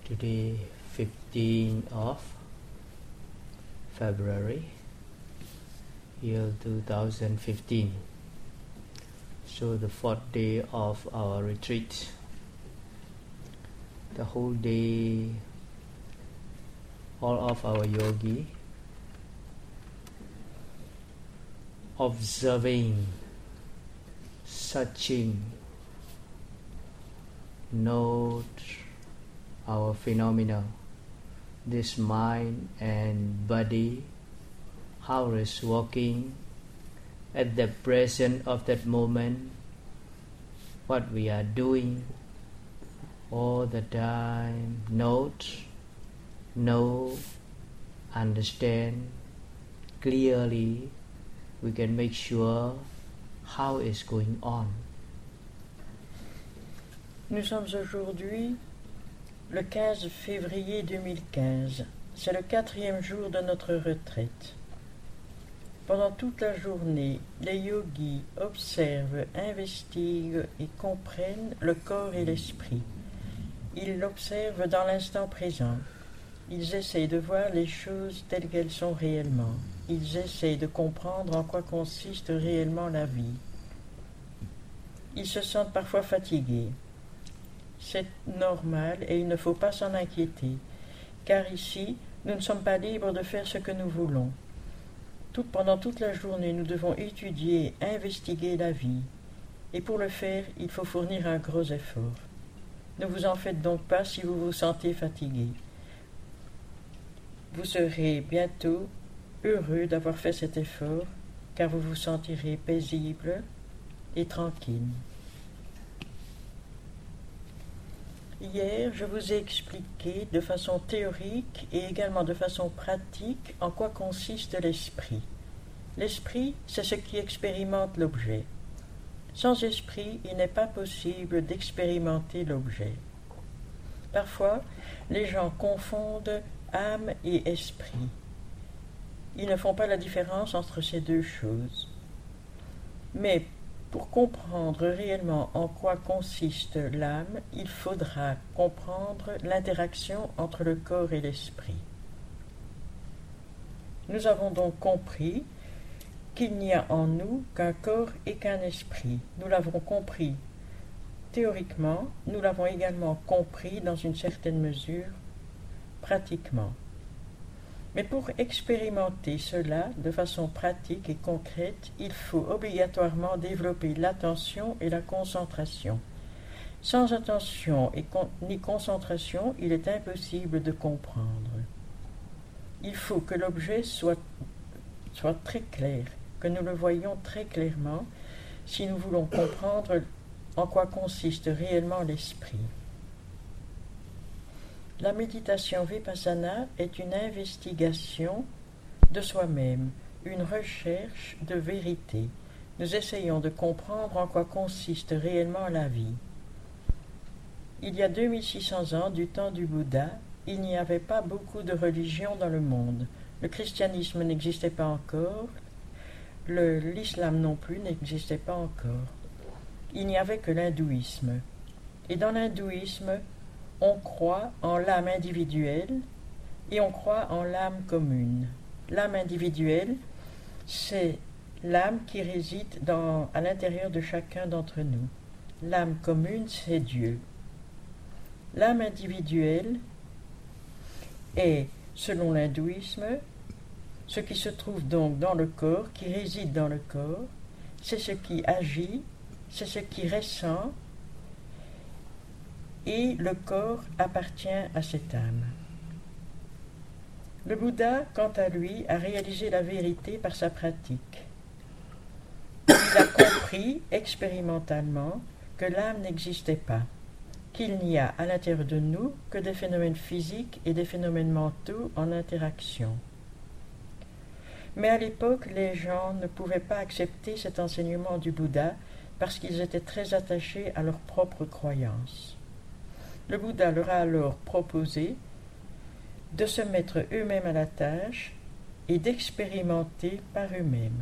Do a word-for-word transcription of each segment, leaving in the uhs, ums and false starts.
Today, fifteenth of February, year two thousand fifteen. So the fourth day of our retreat. The whole day, all of our yogi observing, searching, note our phenomena, this mind and body, how it's working at the present of that moment, what we are doing all the time. Note, know, understand clearly. We can make sure how it's going on. Nous sommes aujourd'hui le quinze février deux mille quinze. C'est le quatrième jour de notre retraite. Pendant toute la journée, les yogis observent, investiguent et comprennent le corps et l'esprit. Ils l'observent dans l'instant présent. Ils essayent de voir les choses telles qu'elles sont réellement. Ils essayent de comprendre en quoi consiste réellement la vie. Ils se sentent parfois fatigués. C'est normal et il ne faut pas s'en inquiéter, car ici, nous ne sommes pas libres de faire ce que nous voulons. Tout, pendant toute la journée, nous devons étudier, investiguer la vie, et pour le faire, il faut fournir un gros effort. Ne vous en faites donc pas si vous vous sentez fatigué. Vous serez bientôt heureux d'avoir fait cet effort, car vous vous sentirez paisible et tranquille. Hier, je vous ai expliqué de façon théorique et également de façon pratique en quoi consiste l'esprit. L'esprit, c'est ce qui expérimente l'objet. Sans esprit, il n'est pas possible d'expérimenter l'objet. Parfois, les gens confondent âme et esprit. Ils ne font pas la différence entre ces deux choses. Mais pour comprendre réellement en quoi consiste l'âme, il faudra comprendre l'interaction entre le corps et l'esprit. Nous avons donc compris qu'il n'y a en nous qu'un corps et qu'un esprit. Nous l'avons compris théoriquement, nous l'avons également compris dans une certaine mesure pratiquement. Mais pour expérimenter cela de façon pratique et concrète, il faut obligatoirement développer l'attention et la concentration. Sans attention et con- ni concentration, il est impossible de comprendre. Il faut que l'objet soit, soit très clair, que nous le voyions très clairement, si nous voulons comprendre en quoi consiste réellement l'esprit. La méditation Vipassana est une investigation de soi-même, une recherche de vérité. Nous essayons de comprendre en quoi consiste réellement la vie. Il y a deux mille six cents ans, du temps du Bouddha, il n'y avait pas beaucoup de religions dans le monde. Le christianisme n'existait pas encore, le, l'islam non plus n'existait pas encore. Il n'y avait que l'hindouisme. Et dans l'hindouisme, on croit en l'âme individuelle et on croit en l'âme commune. L'âme individuelle, c'est l'âme qui réside dans, à l'intérieur de chacun d'entre nous. L'âme commune, c'est Dieu. L'âme individuelle est, selon l'hindouisme, ce qui se trouve donc dans le corps, qui réside dans le corps, c'est ce qui agit, c'est ce qui ressent, et le corps appartient à cette âme. Le Bouddha, quant à lui, a réalisé la vérité par sa pratique. Il a compris expérimentalement que l'âme n'existait pas, qu'il n'y a à l'intérieur de nous que des phénomènes physiques et des phénomènes mentaux en interaction. Mais à l'époque, les gens ne pouvaient pas accepter cet enseignement du Bouddha parce qu'ils étaient très attachés à leurs propres croyances. Le Bouddha leur a alors proposé de se mettre eux-mêmes à la tâche et d'expérimenter par eux-mêmes.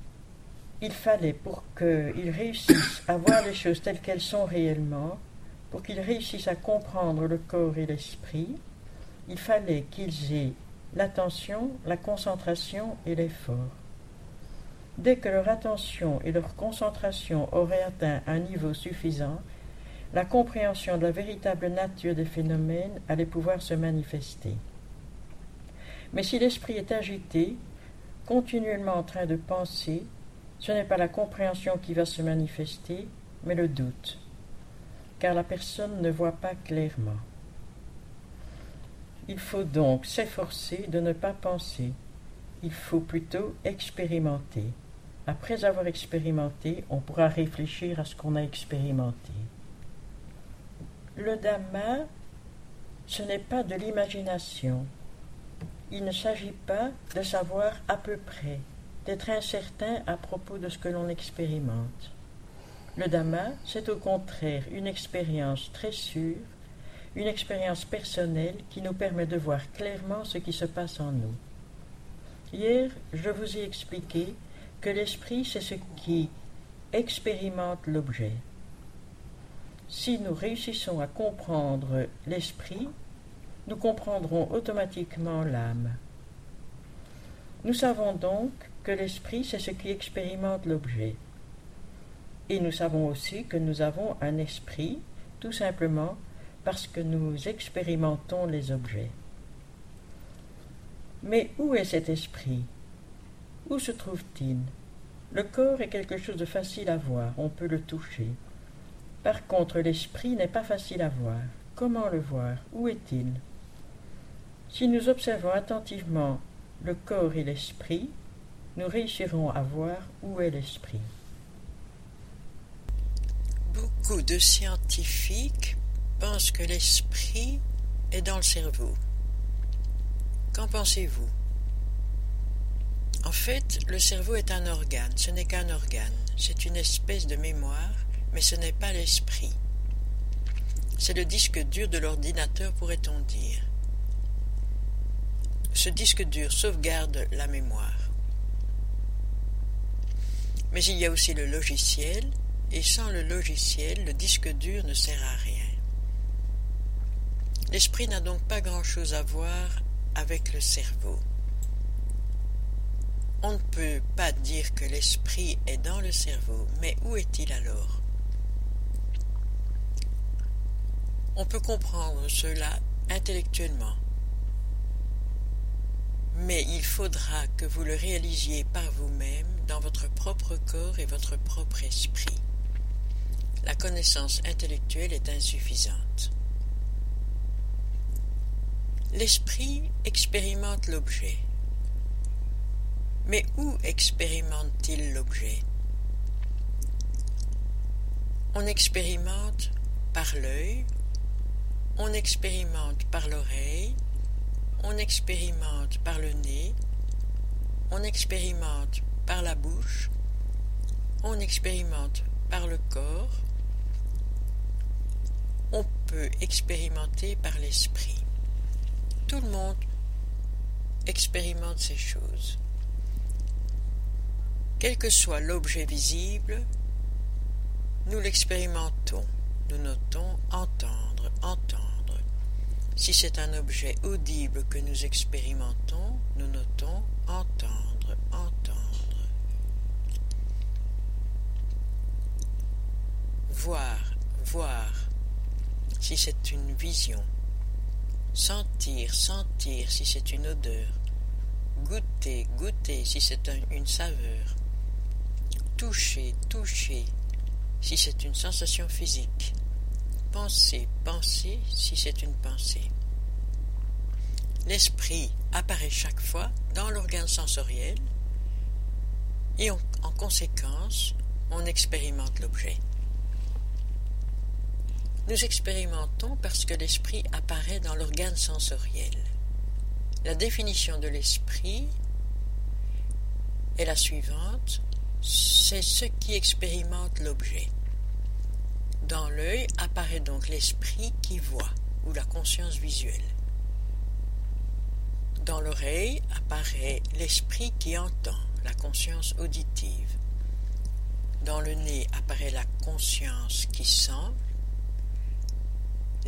Il fallait, pour qu'ils réussissent à voir les choses telles qu'elles sont réellement, Pour qu'ils réussissent à comprendre le corps et l'esprit, il fallait qu'ils aient l'attention, la concentration et l'effort. Dès que leur attention et leur concentration auraient atteint un niveau suffisant, la compréhension de la véritable nature des phénomènes allait pouvoir se manifester. Mais si l'esprit est agité, continuellement en train de penser, ce n'est pas la compréhension qui va se manifester, mais le doute, car la personne ne voit pas clairement. Il faut donc s'efforcer de ne pas penser, il faut plutôt expérimenter. Après avoir expérimenté, on pourra réfléchir à ce qu'on a expérimenté. Le Dhamma, ce n'est pas de l'imagination. Il ne s'agit pas de savoir à peu près, d'être incertain à propos de ce que l'on expérimente. Le Dhamma, c'est au contraire une expérience très sûre, une expérience personnelle qui nous permet de voir clairement ce qui se passe en nous. Hier, je vous ai expliqué que l'esprit, c'est ce qui expérimente l'objet. Si nous réussissons à comprendre l'esprit, nous comprendrons automatiquement l'âme. Nous savons donc que l'esprit, c'est ce qui expérimente l'objet. Et nous savons aussi que nous avons un esprit, tout simplement parce que nous expérimentons les objets. Mais où est cet esprit? Où se trouve-t-il? Le corps est quelque chose de facile à voir, on peut le toucher. Par contre, l'esprit n'est pas facile à voir. Comment le voir? Où est-il? Si nous observons attentivement le corps et l'esprit, nous réussirons à voir où est l'esprit. Beaucoup de scientifiques pensent que l'esprit est dans le cerveau. Qu'en pensez-vous? En fait, le cerveau est un organe, ce n'est qu'un organe, c'est une espèce de mémoire, mais ce n'est pas l'esprit. C'est le disque dur de l'ordinateur, pourrait-on dire. Ce disque dur sauvegarde la mémoire. Mais il y a aussi le logiciel, et sans le logiciel, le disque dur ne sert à rien. L'esprit n'a donc pas grand-chose à voir avec le cerveau. On ne peut pas dire que l'esprit est dans le cerveau, mais où est-il alors? On peut comprendre cela intellectuellement, mais il faudra que vous le réalisiez par vous-même dans votre propre corps et votre propre esprit. La connaissance intellectuelle est insuffisante. L'esprit expérimente l'objet. Mais où expérimente-t-il l'objet? On expérimente par l'œil, on expérimente par l'oreille, on expérimente par le nez, on expérimente par la bouche, on expérimente par le corps, on peut expérimenter par l'esprit. Tout le monde expérimente ces choses. Quel que soit l'objet visible, nous l'expérimentons, nous notons entendre, entendre. Si c'est un objet audible que nous expérimentons, nous notons entendre, entendre. Voir, voir, si c'est une vision. Sentir, sentir, si c'est une odeur. Goûter, goûter, si c'est un, une saveur. Toucher, toucher, si c'est une sensation physique. Penser, penser, si c'est une pensée. L'esprit apparaît chaque fois dans l'organe sensoriel et on, en conséquence, on expérimente l'objet. Nous expérimentons parce que l'esprit apparaît dans l'organe sensoriel. La définition de l'esprit est la suivante: c'est ce qui expérimente l'objet. Dans l'œil apparaît donc l'esprit qui voit, ou la conscience visuelle. Dans l'oreille apparaît l'esprit qui entend, la conscience auditive. Dans le nez apparaît la conscience qui sent.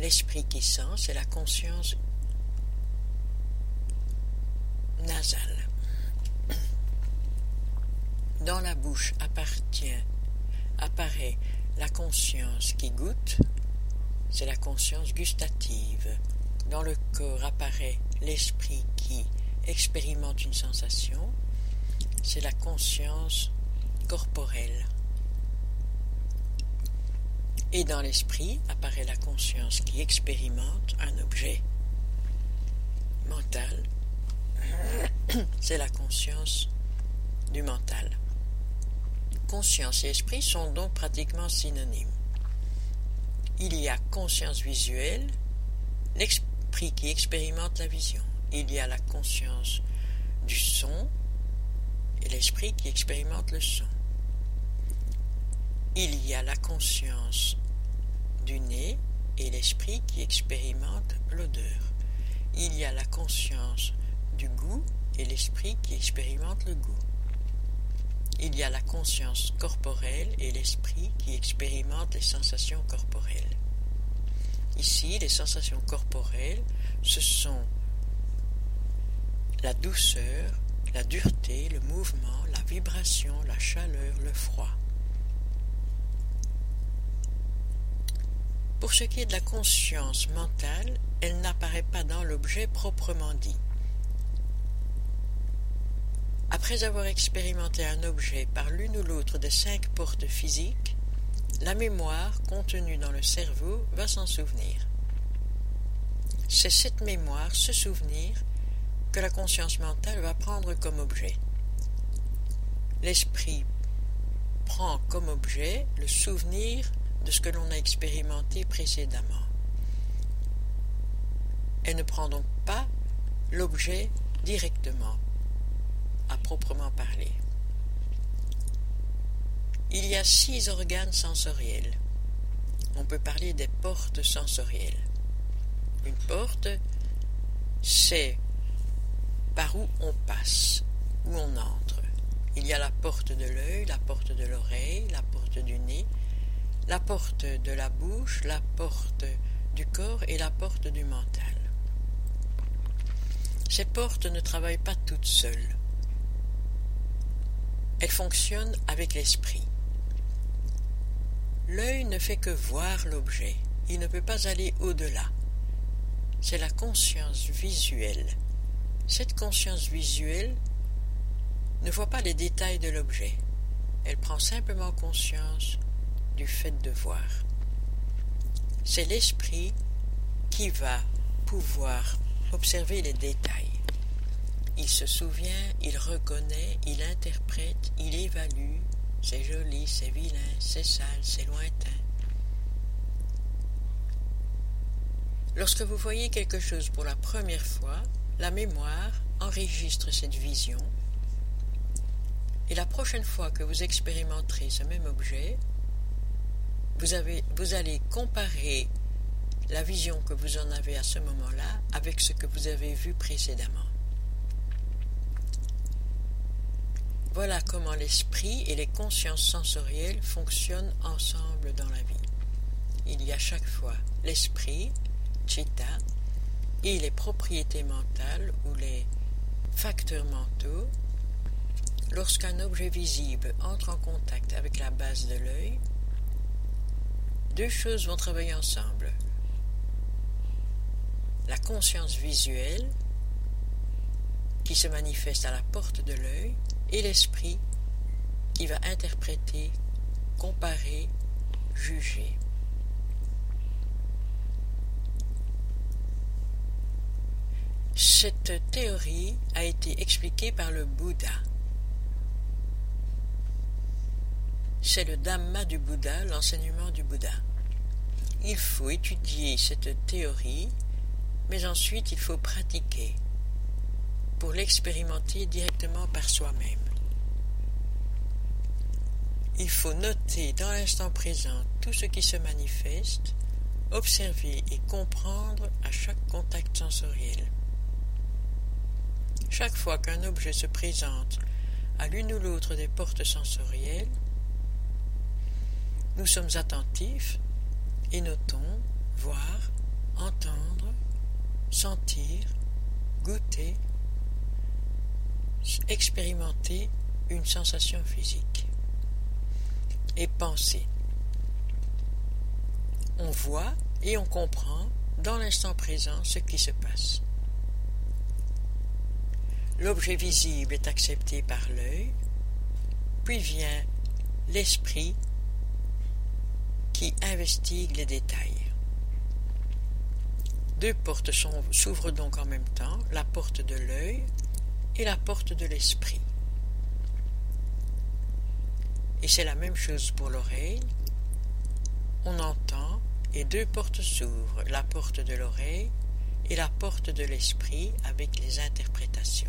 l'esprit qui sent, c'est la conscience nasale. Dans la bouche appartient, apparaît la conscience qui goûte, c'est la conscience gustative. Dans le corps apparaît l'esprit qui expérimente une sensation, c'est la conscience corporelle. Et dans l'esprit apparaît la conscience qui expérimente un objet mental, c'est la conscience du mental. Conscience et esprit sont donc pratiquement synonymes. Il y a conscience visuelle, l'esprit qui expérimente la vision. Il y a la conscience du son et l'esprit qui expérimente le son. Il y a la conscience du nez et l'esprit qui expérimente l'odeur. Il y a la conscience du goût et l'esprit qui expérimente le goût. Il y a la conscience corporelle et l'esprit qui expérimente les sensations corporelles. Ici, les sensations corporelles, ce sont la douceur, la dureté, le mouvement, la vibration, la chaleur, le froid. Pour ce qui est de la conscience mentale, elle n'apparaît pas dans l'objet proprement dit. Après avoir expérimenté un objet par l'une ou l'autre des cinq portes physiques, la mémoire contenue dans le cerveau va s'en souvenir. C'est cette mémoire, ce souvenir, que la conscience mentale va prendre comme objet. L'esprit prend comme objet le souvenir de ce que l'on a expérimenté précédemment. Elle ne prend donc pas l'objet directement, à proprement parler. Il y a six organes sensoriels. On peut parler des portes sensorielles. Une porte, c'est par où on passe, où on entre. Il y a la porte de l'œil, la porte de l'oreille, la porte du nez, la porte de la bouche, la porte du corps et la porte du mental. Ces portes ne travaillent pas toutes seules. Elles fonctionnent avec l'esprit. L'œil ne fait que voir l'objet, il ne peut pas aller au-delà. C'est la conscience visuelle. Cette conscience visuelle ne voit pas les détails de l'objet. Elle prend simplement conscience du fait de voir. C'est l'esprit qui va pouvoir observer les détails. Il se souvient, il reconnaît, il interprète, il évalue, c'est joli, c'est vilain, c'est sale, c'est lointain. Lorsque vous voyez quelque chose pour la première fois, la mémoire enregistre cette vision et la prochaine fois que vous expérimenterez ce même objet, vous, avez, vous allez comparer la vision que vous en avez à ce moment-là avec ce que vous avez vu précédemment. Voilà comment l'esprit et les consciences sensorielles fonctionnent ensemble dans la vie. Il y a chaque fois l'esprit, chitta, et les propriétés mentales ou les facteurs mentaux. Lorsqu'un objet visible entre en contact avec la base de l'œil, deux choses vont travailler ensemble. La conscience visuelle, qui se manifeste à la porte de l'œil, et l'esprit qui va interpréter, comparer, juger. Cette théorie a été expliquée par le Bouddha. C'est le Dhamma du Bouddha, l'enseignement du Bouddha. Il faut étudier cette théorie, mais ensuite il faut pratiquer pour l'expérimenter directement par soi-même. Il faut noter dans l'instant présent tout ce qui se manifeste, observer et comprendre à chaque contact sensoriel. Chaque fois qu'un objet se présente à l'une ou l'autre des portes sensorielles, nous sommes attentifs et notons, voir, sentir, goûter, expérimenter une sensation physique et penser. On voit et on comprend dans l'instant présent ce qui se passe. L'objet visible est accepté par l'œil, puis vient l'esprit qui investigue les détails. Deux portes sont, s'ouvrent donc en même temps, la porte de l'œil et la porte de l'esprit. Et c'est la même chose pour l'oreille. On entend et deux portes s'ouvrent, la porte de l'oreille et la porte de l'esprit avec les interprétations.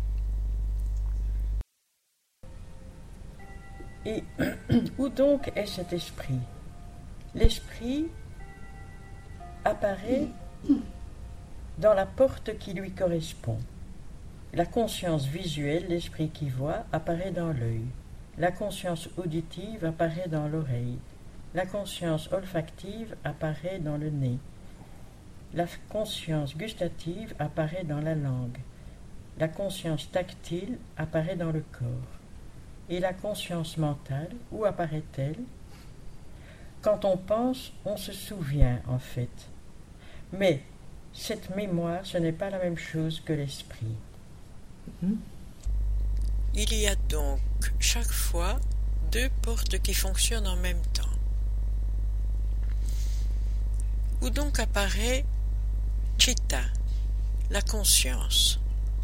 Et où donc est cet esprit? L'esprit apparaît dans la porte qui lui correspond. La conscience visuelle, l'esprit qui voit, apparaît dans l'œil. La conscience auditive apparaît dans l'oreille. La conscience olfactive apparaît dans le nez. La conscience gustative apparaît dans la langue. La conscience tactile apparaît dans le corps. Et la conscience mentale, où apparaît-elle? Quand on pense, on se souvient en fait. Mais cette mémoire, ce n'est pas la même chose que l'esprit. Il y a donc chaque fois deux portes qui fonctionnent en même temps. Où donc apparaît Chitta, la conscience.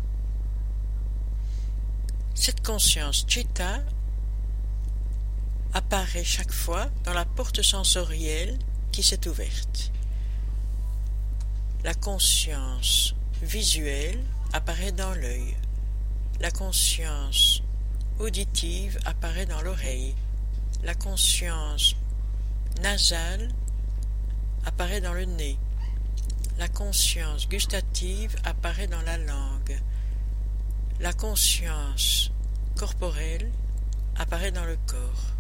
Cette conscience Chitta apparaît chaque fois dans la porte sensorielle qui s'est ouverte. La conscience visuelle apparaît dans l'œil. La conscience auditive apparaît dans l'oreille. La conscience nasale apparaît dans le nez. La conscience gustative apparaît dans la langue. La conscience corporelle apparaît dans le corps.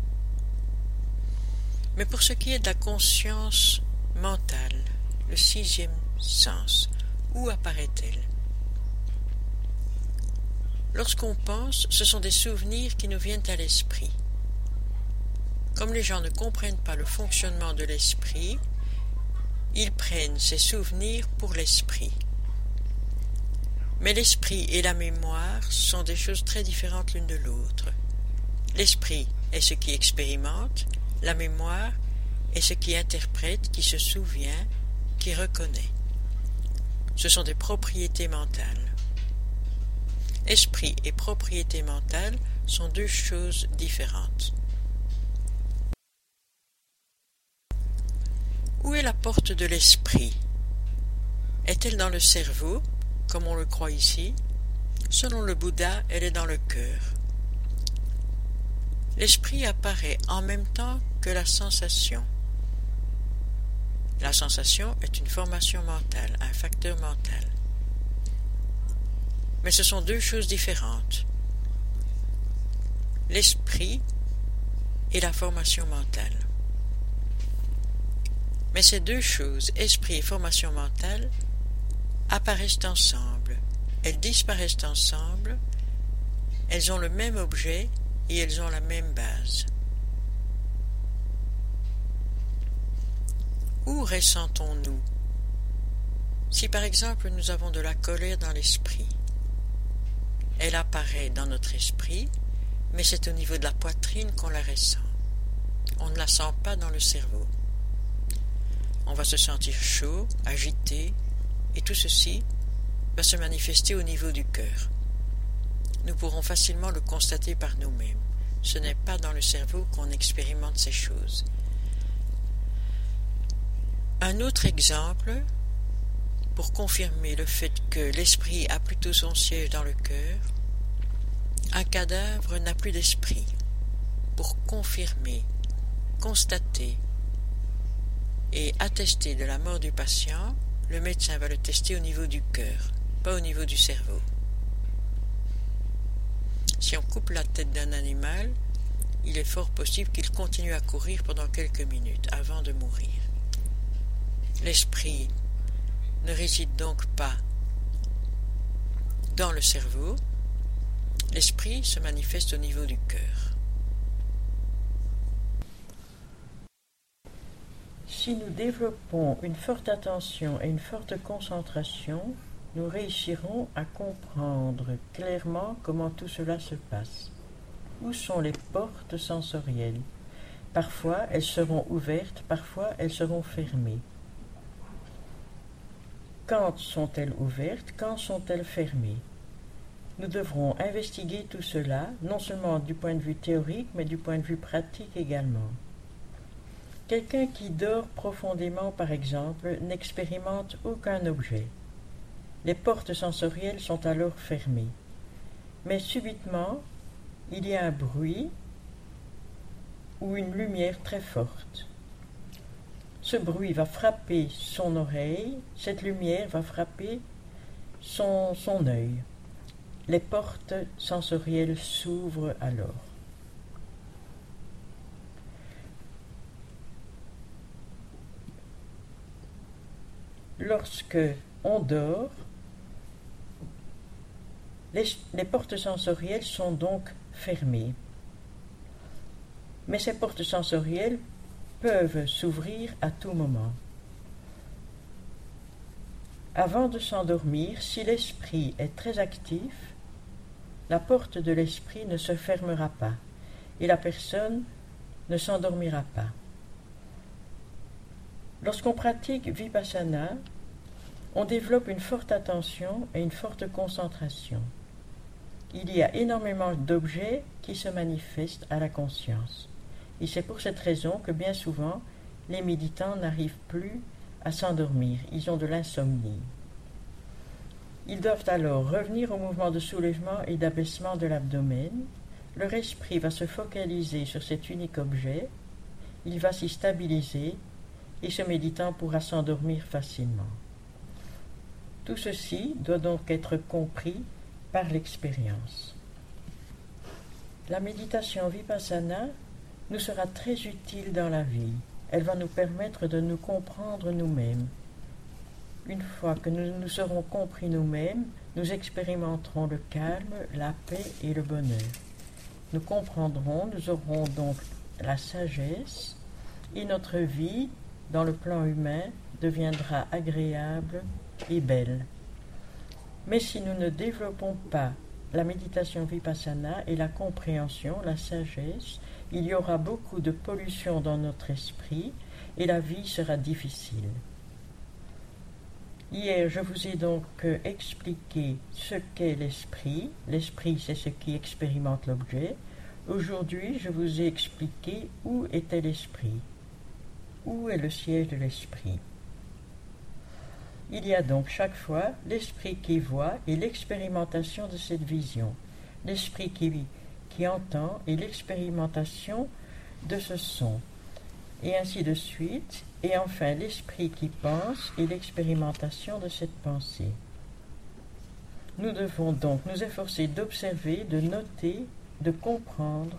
Mais pour ce qui est de la conscience mentale, le sixième sens, où apparaît-elle? Lorsqu'on pense, ce sont des souvenirs qui nous viennent à l'esprit. Comme les gens ne comprennent pas le fonctionnement de l'esprit, ils prennent ces souvenirs pour l'esprit. Mais l'esprit et la mémoire sont des choses très différentes l'une de l'autre. L'esprit est ce qui expérimente, la mémoire est ce qui interprète, qui se souvient, qui reconnaît. Ce sont des propriétés mentales. Esprit et propriété mentale sont deux choses différentes. Où est la porte de l'esprit? Est-elle dans le cerveau, comme on le croit ici? Selon le Bouddha, elle est dans le cœur. L'esprit apparaît en même temps que la sensation. La sensation est une formation mentale, un facteur mental. Mais ce sont deux choses différentes. L'esprit et la formation mentale. Mais ces deux choses, esprit et formation mentale, apparaissent ensemble. Elles disparaissent ensemble. Elles ont le même objet et elles ont la même base. Où ressentons-nous? Si par exemple nous avons de la colère dans l'esprit, elle apparaît dans notre esprit, mais c'est au niveau de la poitrine qu'on la ressent. On ne la sent pas dans le cerveau. On va se sentir chaud, agité, et tout ceci va se manifester au niveau du cœur. Nous pourrons facilement le constater par nous-mêmes. Ce n'est pas dans le cerveau qu'on expérimente ces choses. Un autre exemple, pour confirmer le fait que l'esprit a plutôt son siège dans le cœur, un cadavre n'a plus d'esprit. Pour confirmer, constater et attester de la mort du patient, le médecin va le tester au niveau du cœur, pas au niveau du cerveau. Si on coupe la tête d'un animal, il est fort possible qu'il continue à courir pendant quelques minutes avant de mourir. L'esprit ne réside donc pas dans le cerveau, l'esprit se manifeste au niveau du cœur. Si nous développons une forte attention et une forte concentration, nous réussirons à comprendre clairement comment tout cela se passe. Où sont les portes sensorielles? Parfois elles seront ouvertes, parfois elles seront fermées. Quand sont-elles ouvertes? Quand sont-elles fermées? Nous devrons investiguer tout cela, non seulement du point de vue théorique, mais du point de vue pratique également. Quelqu'un qui dort profondément, par exemple, n'expérimente aucun objet. Les portes sensorielles sont alors fermées. Mais subitement, il y a un bruit ou une lumière très forte. Ce bruit va frapper son oreille, cette lumière va frapper son, son œil. Les portes sensorielles s'ouvrent alors. Lorsque on dort, les, les portes sensorielles sont donc fermées. Mais ces portes sensorielles peuvent s'ouvrir à tout moment. Avant de s'endormir, si l'esprit est très actif, la porte de l'esprit ne se fermera pas et la personne ne s'endormira pas. Lorsqu'on pratique Vipassana, on développe une forte attention et une forte concentration. Il y a énormément d'objets qui se manifestent à la conscience. Et c'est pour cette raison que bien souvent, les méditants n'arrivent plus à s'endormir. Ils ont de l'insomnie. Ils doivent alors revenir au mouvement de soulèvement et d'abaissement de l'abdomen. Leur esprit va se focaliser sur cet unique objet. Il va s'y stabiliser et ce méditant pourra s'endormir facilement. Tout ceci doit donc être compris par l'expérience. La méditation Vipassana nous sera très utile dans la vie. Elle va nous permettre de nous comprendre nous-mêmes. Une fois que nous nous serons compris nous-mêmes, nous expérimenterons le calme, la paix et le bonheur. Nous comprendrons, nous aurons donc la sagesse et notre vie dans le plan humain deviendra agréable et belle. Mais si nous ne développons pas la méditation Vipassana et la compréhension, la sagesse, il y aura beaucoup de pollution dans notre esprit et la vie sera difficile. Hier, je vous ai donc expliqué ce qu'est l'esprit. L'esprit, c'est ce qui expérimente l'objet. Aujourd'hui, je vous ai expliqué où était l'esprit. Où est le siège de l'esprit? Il y a donc chaque fois l'esprit qui voit et l'expérimentation de cette vision, l'esprit qui, qui entend et l'expérimentation de ce son, et ainsi de suite, et enfin l'esprit qui pense et l'expérimentation de cette pensée. Nous devons donc nous efforcer d'observer, de noter, de comprendre,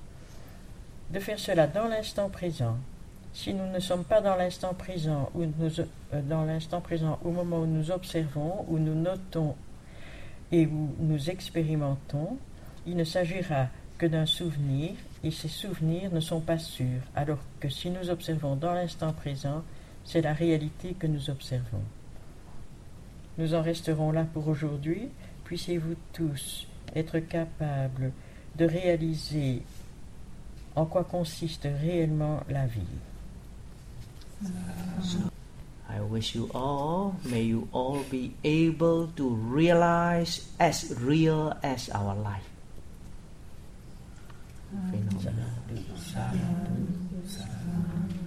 de faire cela dans l'instant présent. Si nous ne sommes pas dans l'instant présent, ou nous, euh, dans l'instant présent au moment où nous observons, où nous notons et où nous expérimentons, il ne s'agira que d'un souvenir, et ces souvenirs ne sont pas sûrs, alors que si nous observons dans l'instant présent, c'est la réalité que nous observons. Nous en resterons là pour aujourd'hui. Puissiez-vous tous être capables de réaliser en quoi consiste réellement la vie. I wish you all, may you all be able to realize as real as our life. Phenomenal.